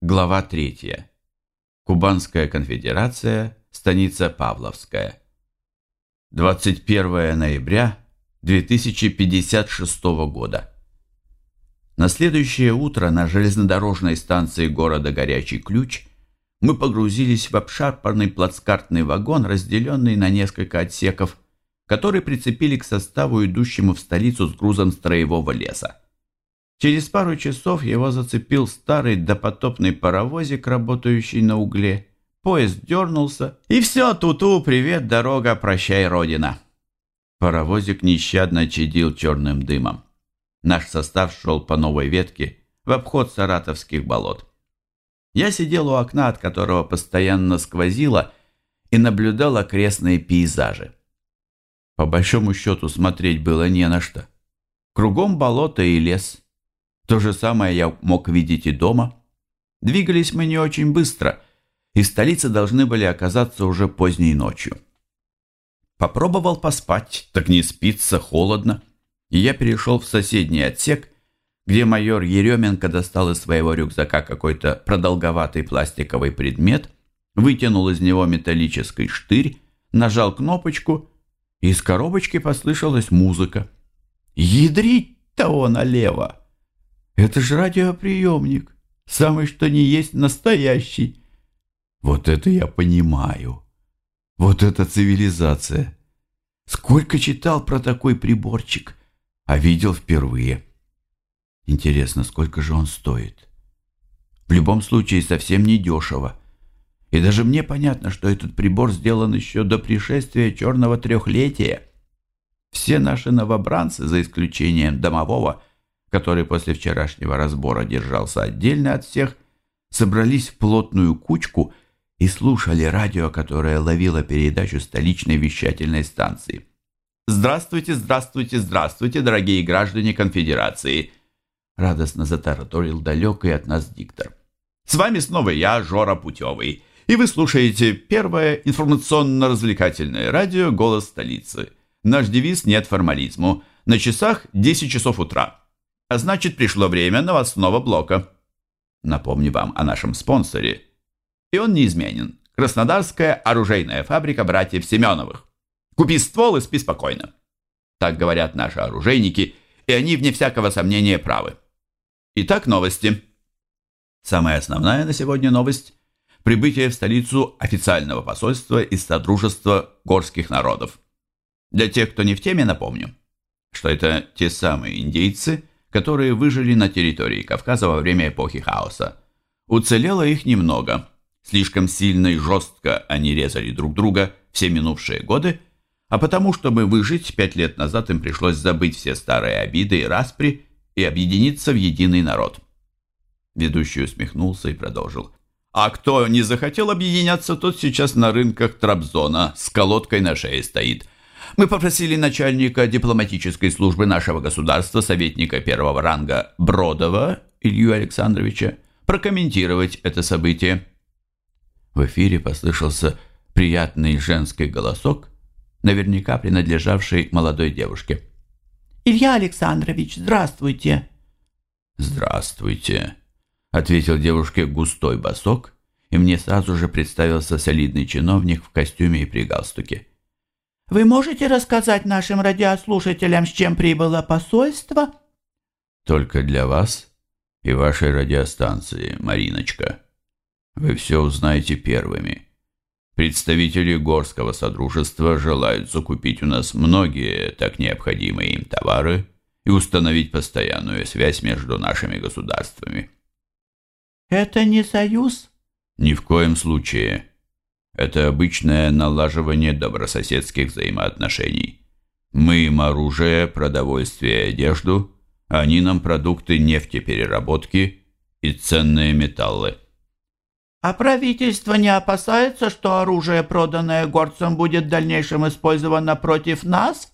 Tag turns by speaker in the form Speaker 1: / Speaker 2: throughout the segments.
Speaker 1: Глава 3. Кубанская конфедерация, станица Павловская. 21 ноября 2056 года. На следующее утро на железнодорожной станции города Горячий Ключ мы погрузились в обшарпанный плацкартный вагон, разделенный на несколько отсеков, который прицепили к составу, идущему в столицу с грузом строевого леса. Через пару часов его зацепил старый допотопный паровозик, работающий на угле. Поезд дернулся, и все, ту-ту, привет, дорога, прощай, родина. Паровозик нещадно чадил черным дымом. Наш состав шел по новой ветке в обход саратовских болот. Я сидел у окна, от которого постоянно сквозило, и наблюдал окрестные пейзажи. По большому счету смотреть было не на что. Кругом болото и лес. То же самое я мог видеть и дома. Двигались мы не очень быстро, и в столице должны были оказаться уже поздней ночью. Попробовал поспать, так не спится, холодно, и я перешел в соседний отсек, где майор Еременко достал из своего рюкзака какой-то продолговатый пластиковый предмет, вытянул из него металлический штырь, нажал кнопочку, и из коробочки послышалась музыка. Ядрить-то налево! Это же радиоприемник, самый что ни есть настоящий. Вот это я понимаю. Вот это цивилизация. Сколько читал про такой приборчик, а видел впервые. Интересно, сколько же он стоит? В любом случае, совсем не дешево. И даже мне понятно, что этот прибор сделан еще до пришествия черного трехлетия. Все наши новобранцы, за исключением домового, который после вчерашнего разбора держался отдельно от всех, собрались в плотную кучку и слушали радио, которое ловило передачу столичной вещательной станции. «Здравствуйте, здравствуйте, здравствуйте, дорогие граждане конфедерации!» Радостно затараторил далекий от нас диктор. «С вами снова я, Жора Путевый, и вы слушаете первое информационно-развлекательное радио «Голос столицы». Наш девиз «Нет формализму». На часах 10 часов утра. А значит, пришло время новостного блока. Напомню вам о нашем спонсоре. И он неизменен. Краснодарская оружейная фабрика братьев Семеновых. Купи ствол и спи спокойно. Так говорят наши оружейники, и они, вне всякого сомнения, правы. Итак, новости. Самая основная на сегодня новость – прибытие в столицу официального посольства из Содружества горских народов. Для тех, кто не в теме, напомню, что это те самые индейцы, которые выжили на территории Кавказа во время эпохи хаоса. Уцелело их немного. Слишком сильно и жестко они резали друг друга все минувшие годы, а потому, чтобы выжить, 5 лет назад им пришлось забыть все старые обиды и распри и объединиться в единый народ. Ведущий усмехнулся и продолжил. А кто не захотел объединяться, тот сейчас на рынках Трабзона с колодкой на шее стоит. Мы попросили начальника дипломатической службы нашего государства, советника первого ранга Бродова Илью Александровича, прокомментировать это событие. В эфире послышался приятный женский голосок, наверняка принадлежавший молодой девушке. «Илья Александрович, здравствуйте!» «Здравствуйте!» — ответил девушке густой басок, и мне сразу же представился солидный чиновник в костюме и при галстуке. «Вы можете рассказать нашим радиослушателям, с чем прибыло посольство?» «Только для вас и вашей радиостанции, Мариночка. Вы все узнаете первыми. Представители Горского Содружества желают закупить у нас многие так необходимые им товары и установить постоянную связь между нашими государствами». «Это не союз?» «Ни в коем случае. Это обычное налаживание добрососедских взаимоотношений. Мы им оружие, продовольствие и одежду, а они нам продукты нефтепереработки и ценные металлы». «А правительство не опасается, что оружие, проданное горцам, будет в дальнейшем использовано против нас?»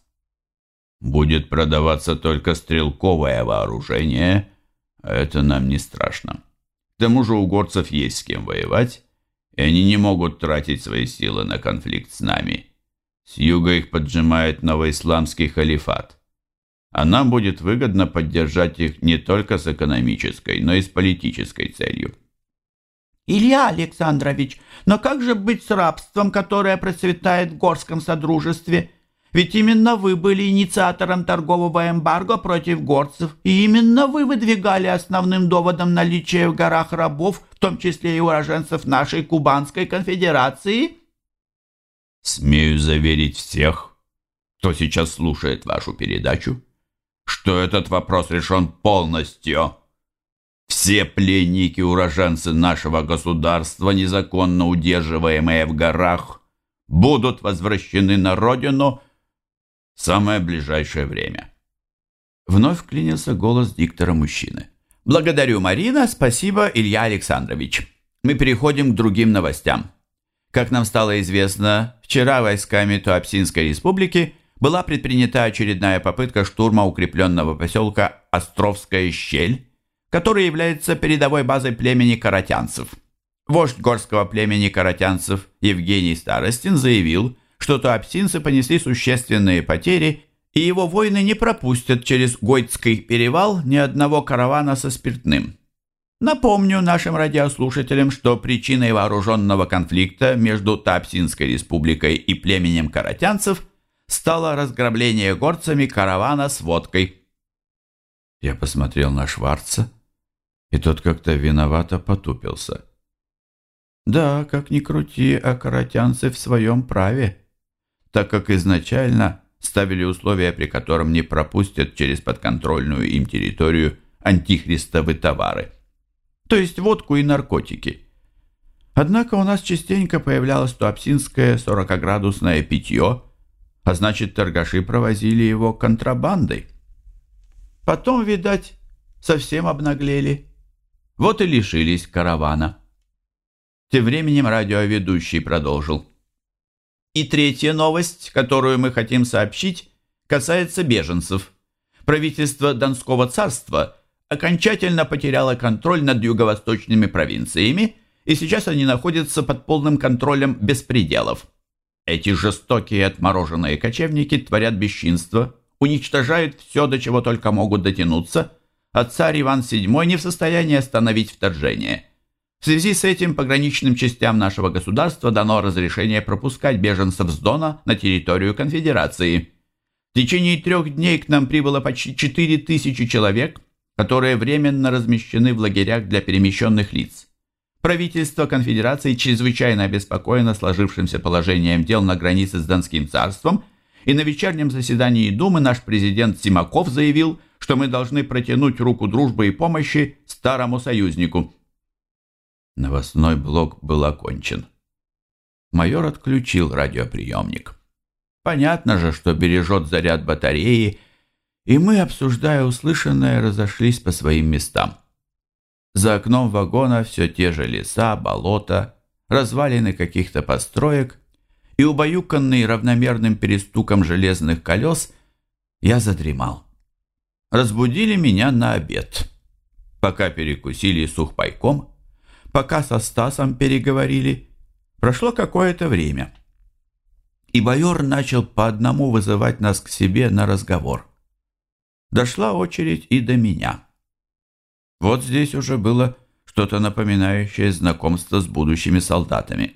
Speaker 1: «Будет продаваться только стрелковое вооружение, а это нам не страшно. К тому же у горцев есть с кем воевать, и они не могут тратить свои силы на конфликт с нами. С юга их поджимает новоисламский халифат. А нам будет выгодно поддержать их не только с экономической, но и с политической целью.
Speaker 2: Илья Александрович, но как же быть с рабством, которое процветает в горском содружестве? Ведь именно вы были инициатором торгового эмбарго против горцев, и именно вы выдвигали основным доводом наличия в горах рабов, в том числе и уроженцев нашей Кубанской конфедерации.
Speaker 1: Смею заверить всех, кто сейчас слушает вашу передачу, что этот вопрос решен полностью. Все пленники-уроженцы нашего государства, незаконно удерживаемые в горах, будут возвращены на родину в самое ближайшее время. Вновь вклинился голос диктора-мужчины. Благодарю, Марина, спасибо, Илья Александрович. Мы переходим к другим новостям. Как нам стало известно, вчера войсками Туапсинской республики была предпринята очередная попытка штурма укрепленного поселка Островская щель, который является передовой базой племени каратянцев. Вождь горского племени каратянцев Евгений Старостин заявил, что туапсинцы понесли существенные потери, и его воины не пропустят через Гойцкий перевал ни одного каравана со спиртным. Напомню нашим радиослушателям, что причиной вооруженного конфликта между Туапсинской республикой и племенем каратянцев стало разграбление горцами каравана с водкой. Я посмотрел на Шварца, и тот как-то виновато потупился. Да, как ни крути, а каратянцы в своем праве, так как изначально ставили условия, при котором не пропустят через подконтрольную им территорию антихристовы товары, то есть водку и наркотики. Однако у нас частенько появлялось туапсинское 40-градусное питье, а значит, торгаши провозили его контрабандой. Потом, видать, совсем обнаглели. Вот и лишились каравана. Тем временем радиоведущий продолжил. И третья новость, которую мы хотим сообщить, касается беженцев. Правительство Донского царства окончательно потеряло контроль над юго-восточными провинциями, и сейчас они находятся под полным контролем беспределов. Эти жестокие отмороженные кочевники творят бесчинство, уничтожают все, до чего только могут дотянуться, а царь Иван VII не в состоянии остановить вторжение. В связи с этим пограничным частям нашего государства дано разрешение пропускать беженцев с Дона на территорию конфедерации. В течение 3 дней к нам прибыло почти 4000 человек, которые временно размещены в лагерях для перемещенных лиц. Правительство конфедерации чрезвычайно обеспокоено сложившимся положением дел на границе с Донским царством, и на вечернем заседании Думы наш президент Симаков заявил, что мы должны протянуть руку дружбы и помощи старому союзнику. Новостной блок был окончен. Майор отключил радиоприемник. Понятно же, что бережет заряд батареи, и мы, обсуждая услышанное, разошлись по своим местам. За окном вагона все те же леса, болота, развалины каких-то построек, и, убаюканный равномерным перестуком железных колес, я задремал. Разбудили меня на обед. Пока перекусили сухпайком, пока со Стасом переговорили, прошло какое-то время. И майор начал по одному вызывать нас к себе на разговор. Дошла очередь и до меня. Вот здесь уже было что-то напоминающее знакомство с будущими солдатами.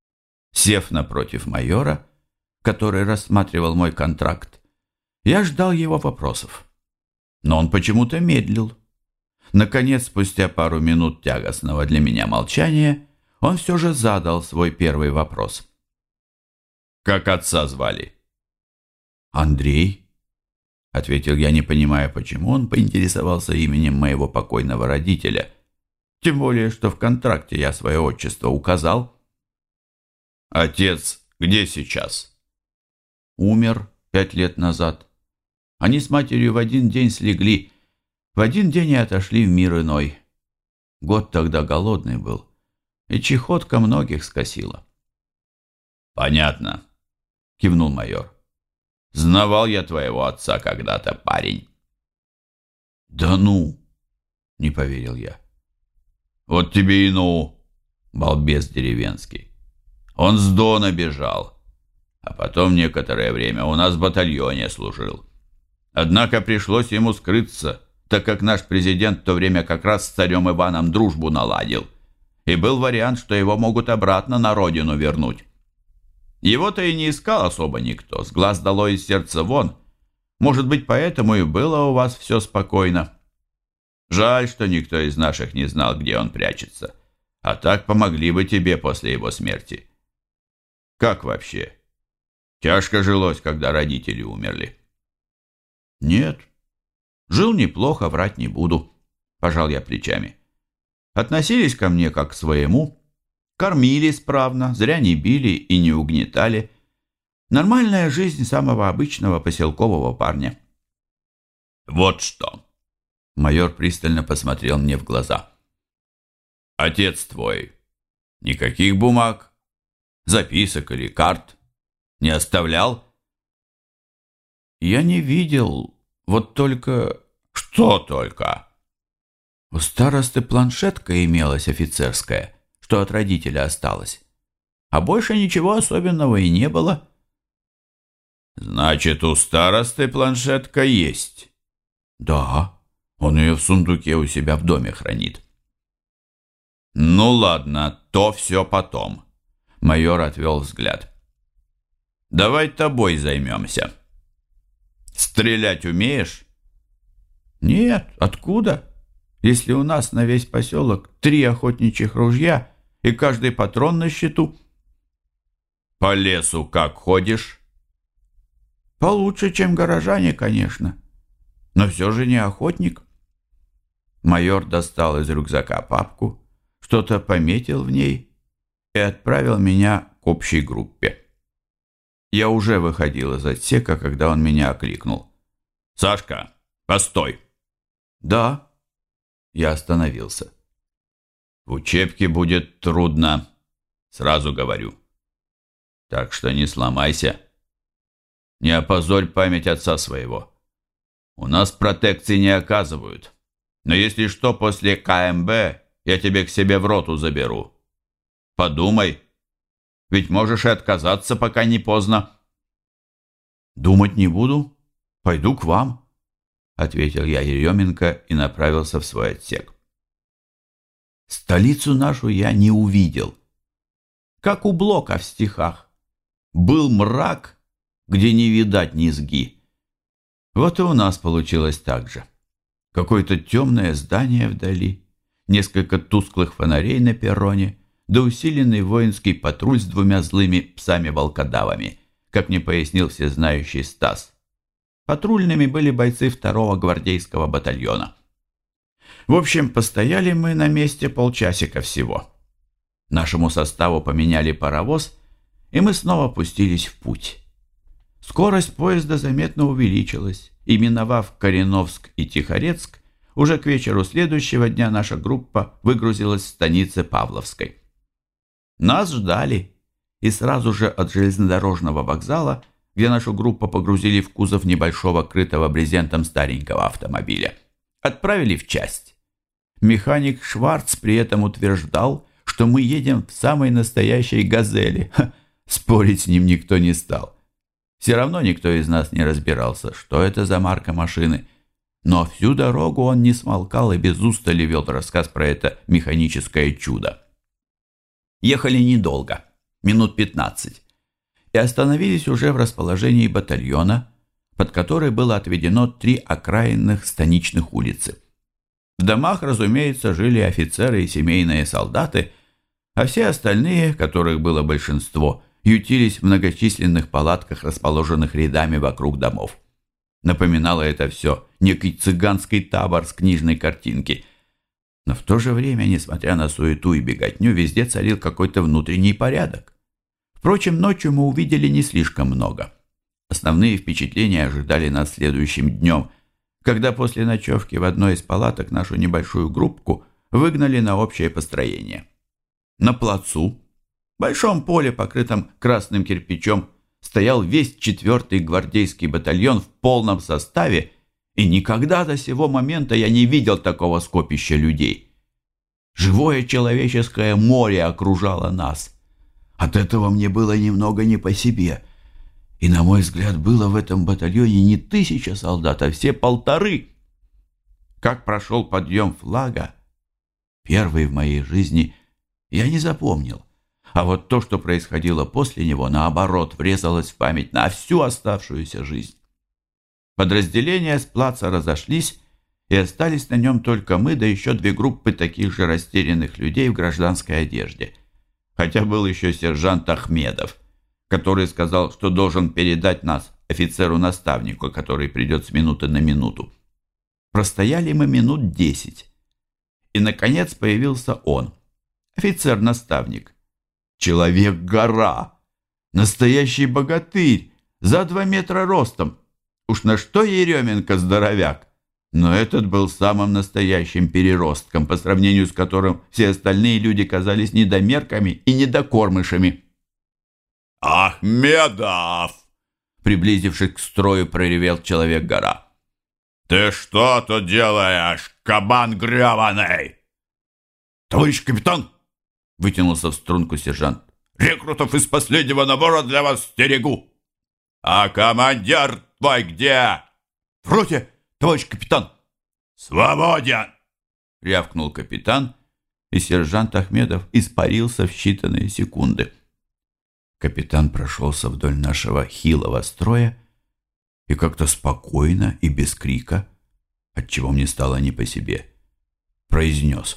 Speaker 1: Сев напротив майора, который рассматривал мой контракт, я ждал его вопросов. Но он почему-то медлил. Наконец, спустя пару минут тягостного для меня молчания, он все же задал свой первый вопрос. «Как отца звали?» «Андрей», — ответил я, не понимая, почему он поинтересовался именем моего покойного родителя, тем более, что в контракте я свое отчество указал. «Отец где сейчас?» «Умер 5 лет назад. Они с матерью в один день слегли, в один день и отошли в мир иной. Год тогда голодный был, и чехотка многих скосила». «Понятно», — кивнул майор. «Знавал я твоего отца когда-то, парень». «Да ну!» — не поверил я. «Вот тебе и ну, балбес деревенский. Он с Дона бежал, а потом некоторое время у нас в батальоне служил. Однако пришлось ему скрыться, так как наш президент в то время как раз с царем Иваном дружбу наладил. и был вариант, что его могут обратно на родину вернуть. Его-то и не искал особо никто, с глаз долой из сердца вон. Может быть, поэтому и было у вас все спокойно. Жаль, что никто из наших не знал, где он прячется. А так помогли бы тебе после его смерти. Как вообще? Тяжко жилось, когда родители умерли?
Speaker 2: Нет, жил неплохо, врать не буду, пожал я плечами. Относились ко мне как к своему, кормили справно, зря не били и не угнетали. Нормальная жизнь самого обычного поселкового парня.
Speaker 1: Вот что. Майор пристально посмотрел мне в глаза. Отец твой никаких бумаг, записок или карт не оставлял?
Speaker 2: Я не видел, вот только...
Speaker 1: Что только?
Speaker 2: У старосты планшетка имелась офицерская, что от родителя осталось. А больше ничего особенного и не было.
Speaker 1: Значит, у старосты планшетка есть?
Speaker 2: Да, он ее в сундуке у себя в доме хранит.
Speaker 1: Ну ладно, то все потом. Майор отвел взгляд. Давай тобой займемся. Стрелять умеешь?
Speaker 2: Нет, откуда? Если у нас на весь поселок 3 охотничьих ружья и каждый патрон на счету.
Speaker 1: По лесу как ходишь?
Speaker 2: Получше, чем горожане, конечно. Но все же не охотник. Майор достал из рюкзака папку, что-то пометил в ней и отправил меня к общей группе. Я уже выходил из отсека, когда он меня окликнул.
Speaker 1: «Сашка, постой!»
Speaker 2: «Да». Я остановился.
Speaker 1: «В учебке будет трудно, сразу говорю. Так что не сломайся. Не опозорь память отца своего. У нас протекции не оказывают. Но если что, после КМБ я тебе к себе в роту заберу. Подумай, ведь можешь и отказаться, пока не поздно».
Speaker 2: «Думать не буду. Пойду к вам», — ответил я Еременко и направился в свой отсек. Столицу нашу я не увидел. Как у Блока в стихах. Был мрак, где не видать низги. Вот и у нас получилось так же. Какое-то темное здание вдали, несколько тусклых фонарей на перроне, да усиленный воинский патруль с 2 злыми псами-волкодавами, как мне пояснил всезнающий Стас. Патрульными были бойцы 2-го гвардейского батальона. В общем, постояли мы на месте полчасика всего. Нашему составу поменяли паровоз, и мы снова пустились в путь. Скорость поезда заметно увеличилась, и, миновав Кореновск и Тихорецк, уже к вечеру следующего дня наша группа выгрузилась в станице Павловской. Нас ждали, и сразу же от железнодорожного вокзала, где нашу группу погрузили в кузов небольшого крытого брезентом старенького автомобиля, отправили в часть. Механик Шварц при этом утверждал, что мы едем в самой настоящей «Газели». Спорить с ним никто не стал. Все равно никто из нас не разбирался, что это за марка машины. Но всю дорогу он не смолкал и без устали вел рассказ про это механическое чудо. Ехали недолго, минут 15, и остановились уже в расположении батальона, под который было отведено 3 окраинных станичных улицы. В домах, разумеется, жили офицеры и семейные солдаты, а все остальные, которых было большинство, ютились в многочисленных палатках, расположенных рядами вокруг домов. Напоминало это все некий цыганский табор с книжной картинки. Но в то же время, несмотря на суету и беготню, везде царил какой-то внутренний порядок. Впрочем, ночью мы увидели не слишком много. Основные впечатления ожидали нас следующим днем, когда после ночевки в одной из палаток нашу небольшую группку выгнали на общее построение. На плацу, большом поле, покрытом красным кирпичом, стоял весь 4-й гвардейский батальон в полном составе, и никогда до сего момента я не видел такого скопища людей. Живое человеческое море окружало нас. От этого мне было немного не по себе. И, на мой взгляд, было в этом батальоне не 1000 солдат, а все 1,5. Как прошел подъем флага, первый в моей жизни,
Speaker 1: я не запомнил. А вот то, что происходило после него, наоборот, врезалось в память на всю оставшуюся жизнь. Подразделения с плаца разошлись, и остались на нем только мы, да еще две группы таких же растерянных людей в гражданской одежде. Хотя был еще сержант Ахмедов, который сказал, что должен передать нас офицеру-наставнику, который придет с минуты на минуту. Простояли мы минут 10. И, наконец, появился он, офицер-наставник. Человек-гора, настоящий богатырь, за 2 метра ростом. Уж на что Еременко здоровяк, но этот был самым настоящим переростком, по сравнению с которым все остальные люди казались недомерками и недокормышами.
Speaker 3: «Ахмедов!» Приблизившись к строю, проревел Человек-гора. «Ты что тут делаешь, кабан гребаный?»
Speaker 1: «Товарищ капитан!» — вытянулся в струнку сержант.
Speaker 3: «Рекрутов из последнего набора для вас стерегу!» «А командир твой где?»
Speaker 1: «В роте, товарищ капитан!»
Speaker 3: «Свободен!»
Speaker 1: — рявкнул капитан, и сержант Ахмедов испарился в считанные секунды. Капитан прошелся вдоль нашего хилого строя и как-то спокойно и без крика, отчего мне стало не по себе, произнес: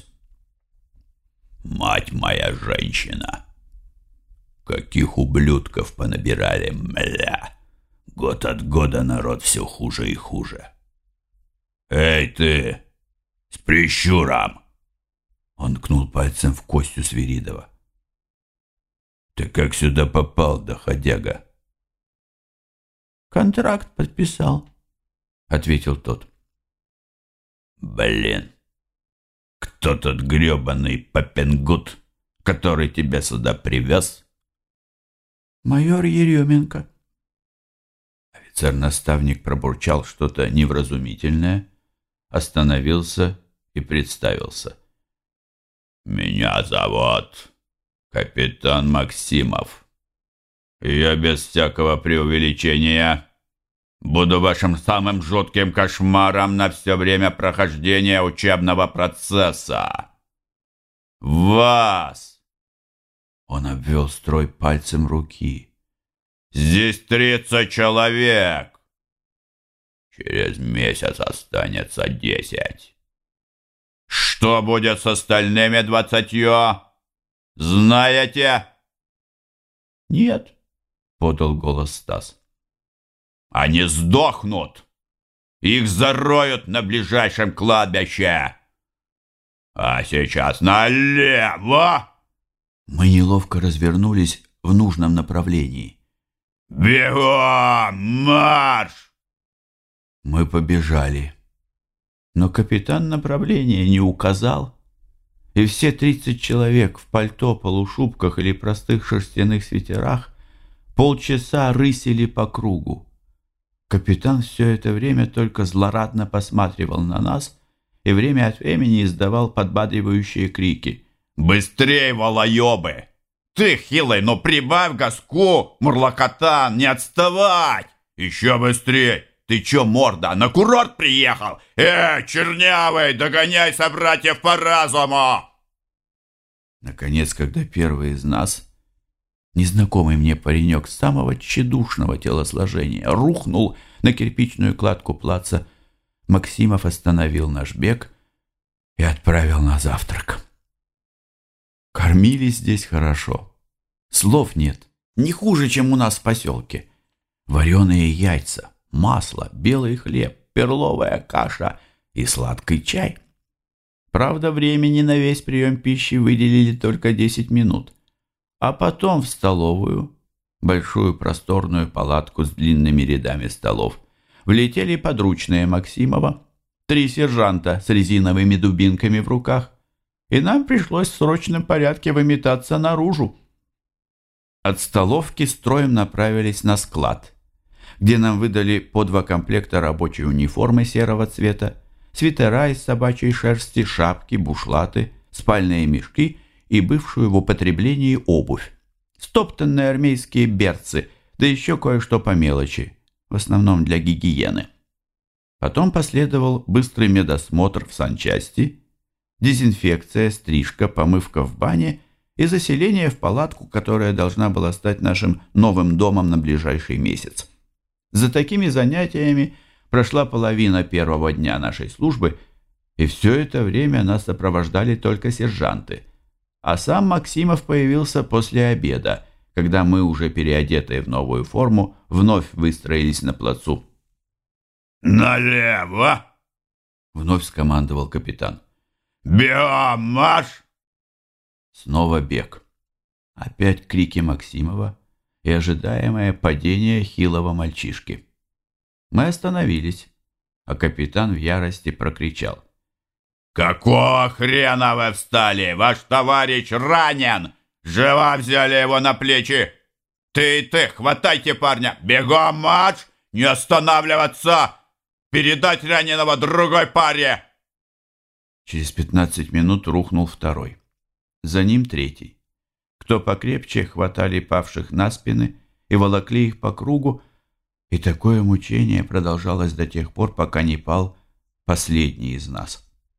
Speaker 3: «Мать моя женщина! Каких ублюдков понабирали, мля! Год от года народ все хуже и хуже! Эй ты, с прищуром!»
Speaker 1: Он ткнул пальцем в Костю Свиридова.
Speaker 3: «Ты как сюда попал, доходяга?»
Speaker 2: «Контракт подписал», — ответил тот.
Speaker 3: «Блин, кто тот гребаный Папенгут, который тебя сюда привез?»
Speaker 2: «Майор Еременко».
Speaker 1: Офицер-наставник пробурчал что-то невразумительное, остановился и представился.
Speaker 3: «Меня зовут капитан Максимов. Я без всякого преувеличения буду вашим самым жутким кошмаром на все время прохождения учебного процесса. Вас!»
Speaker 1: Он обвел строй пальцем руки.
Speaker 3: «Здесь 30 человек. Через месяц останется 10. Что будет с остальными 20? Знаете?»
Speaker 2: «Нет»,
Speaker 1: — подал голос Стас.
Speaker 3: «Они сдохнут. Их зароют на ближайшем кладбище. А сейчас налево!»
Speaker 1: Мы неловко развернулись в нужном направлении.
Speaker 3: «Бегом! Марш!»
Speaker 1: Мы побежали. Но капитан направления не указал, и все 30 человек в пальто, полушубках или простых шерстяных свитерах полчаса рысили по кругу. Капитан все это время только злорадно посматривал на нас и время от времени издавал подбадривающие крики.
Speaker 3: «Быстрей, волоебы! Ты, хилый, ну прибавь газку, мурлокотан, не отставать! Еще быстрей! Ты че, морда, на курорт приехал? Чернявый, догоняй собратьев по разуму!»
Speaker 1: Наконец, когда первый из нас, незнакомый мне паренек самого тщедушного телосложения, рухнул на кирпичную кладку плаца, Максимов остановил наш бег и отправил на завтрак. Кормили здесь хорошо. Слов нет. Не хуже, чем у нас в поселке. Вареные яйца, масло, белый хлеб, перловая каша и сладкий чай. Правда, времени на весь прием пищи выделили только 10 минут. А потом в столовую, большую просторную палатку с длинными рядами столов, влетели подручные Максимова, 3 сержанта с резиновыми дубинками в руках, и нам пришлось в срочном порядке выметаться наружу. От столовки строем направились на склад, где нам выдали по 2 комплекта рабочей униформы серого цвета, свитера из собачьей шерсти, шапки, бушлаты, спальные мешки и бывшую в употреблении обувь, стоптанные армейские берцы, да еще кое-что по мелочи, в основном для гигиены. Потом последовал быстрый медосмотр в санчасти, дезинфекция, стрижка, помывка в бане и заселение в палатку, которая должна была стать нашим новым домом на ближайший месяц. За такими занятиями прошла половина первого дня нашей службы, и все это время нас сопровождали только сержанты, а сам Максимов появился после обеда, когда мы, уже переодетые в новую форму, вновь выстроились на плацу.
Speaker 3: «Налево!» —
Speaker 1: вновь скомандовал капитан.
Speaker 3: «Бегом марш!»
Speaker 1: Снова бег. Опять крики Максимова и ожидаемое падение хилого мальчишки. Мы остановились, а капитан в ярости прокричал:
Speaker 3: «Какого хрена вы встали? Ваш товарищ ранен! Живо взяли его на плечи! Ты и ты, хватайте парня! Бегом марш! Не останавливаться! Передать раненого другой паре!»
Speaker 1: Через 15 минут рухнул второй. За ним третий. Кто покрепче, хватали павших на спины и волокли их по кругу, и такое мучение продолжалось до тех пор, пока не пал последний из нас.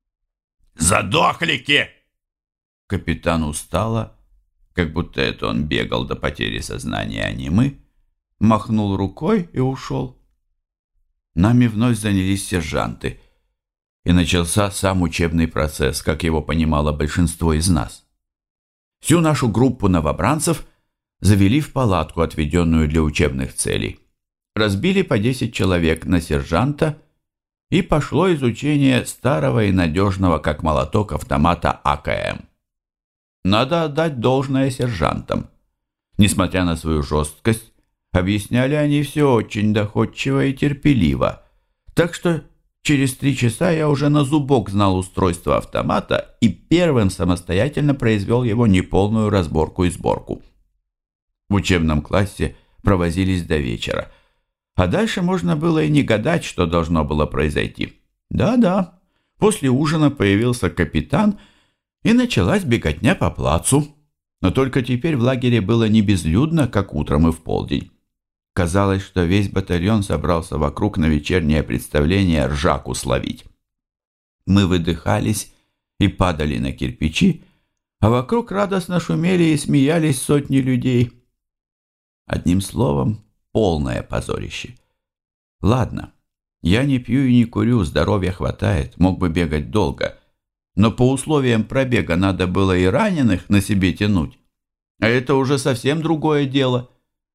Speaker 3: «Задохлики!»
Speaker 1: Капитан устало, как будто это он бегал до потери сознания, а не мы, махнул рукой и ушел. Нами вновь занялись сержанты, и начался сам учебный процесс, как его понимало большинство из нас. Всю нашу группу новобранцев завели в палатку, отведенную для учебных целей. Разбили по 10 человек на сержанта, и пошло изучение старого и надежного, как молоток, автомата АКМ. Надо отдать должное сержантам. Несмотря на свою жесткость, объясняли они все очень доходчиво и терпеливо, так что через 3 часа я уже на зубок знал устройство автомата и первым самостоятельно произвел его неполную разборку и сборку. В учебном классе провозились до вечера, а дальше можно было и не гадать, что должно было произойти. Да-да, после ужина появился капитан, и началась беготня по плацу. Но только теперь в лагере было не безлюдно, как утром и в полдень. Казалось, что весь батальон собрался вокруг на вечернее представление ржаку словить. Мы выдыхались и падали на кирпичи, а вокруг радостно шумели и смеялись сотни людей. Одним словом, полное позорище. Ладно, я не пью и не курю, здоровья хватает, мог бы бегать долго, но по условиям пробега надо было и раненых на себе тянуть, а это уже совсем другое дело.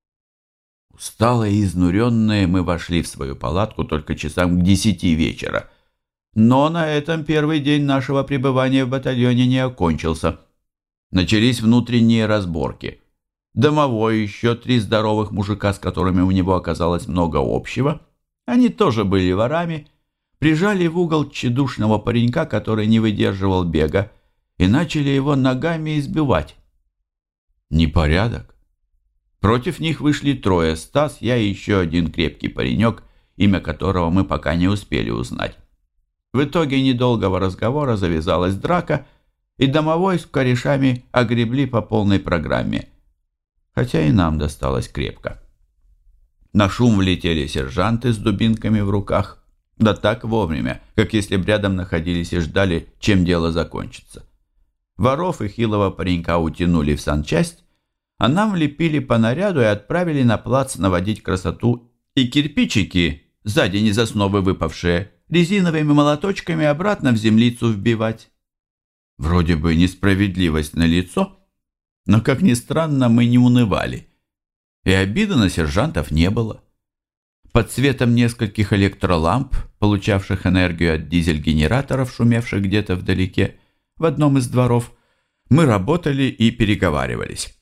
Speaker 1: Усталые и изнуренные мы вошли в свою палатку только часам к 10 вечера. Но на этом первый день нашего пребывания в батальоне не окончился. Начались внутренние разборки. Домовой и еще 3 здоровых мужика, с которыми у него оказалось много общего, они тоже были ворами, прижали в угол тщедушного паренька, который не выдерживал бега, и начали его ногами избивать. Непорядок. Против них вышли 3: Стас, я и еще один крепкий паренек, имя которого мы пока не успели узнать. В итоге недолгого разговора завязалась драка, и домовой с корешами огребли по полной программе, хотя и нам досталось крепко. На шум влетели сержанты с дубинками в руках, да так вовремя, как если б рядом находились и ждали, чем дело закончится. Воров и хилого паренька утянули в санчасть, а нам влепили по наряду и отправили на плац наводить красоту и кирпичики, сзади не засновы выпавшие, резиновыми молоточками обратно в землицу вбивать. Вроде бы несправедливость налицо, но, как ни странно, мы не унывали, и обиды на сержантов не было. Под светом нескольких электроламп, получавших энергию от дизель-генераторов, шумевших где-то вдалеке, в одном из дворов, мы работали и переговаривались.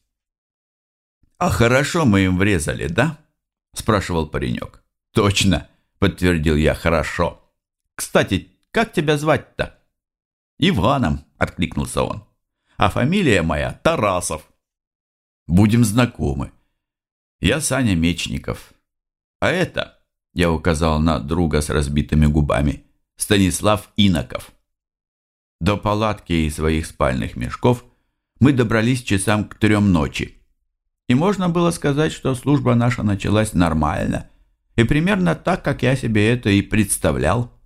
Speaker 1: «А хорошо мы им врезали, да?» – спрашивал паренек. «Точно!» – подтвердил я. «Хорошо. Кстати, как тебя звать-то?» «Иваном», – откликнулся он. «А фамилия моя Тарасов». «Будем знакомы. Я Саня Мечников. А это, – я указал на друга с разбитыми губами, – Станислав Иноков». До палатки и своих спальных мешков мы добрались часам к 3 ночи. И можно было сказать, что служба наша началась нормально, и примерно так, как я себе это и представлял.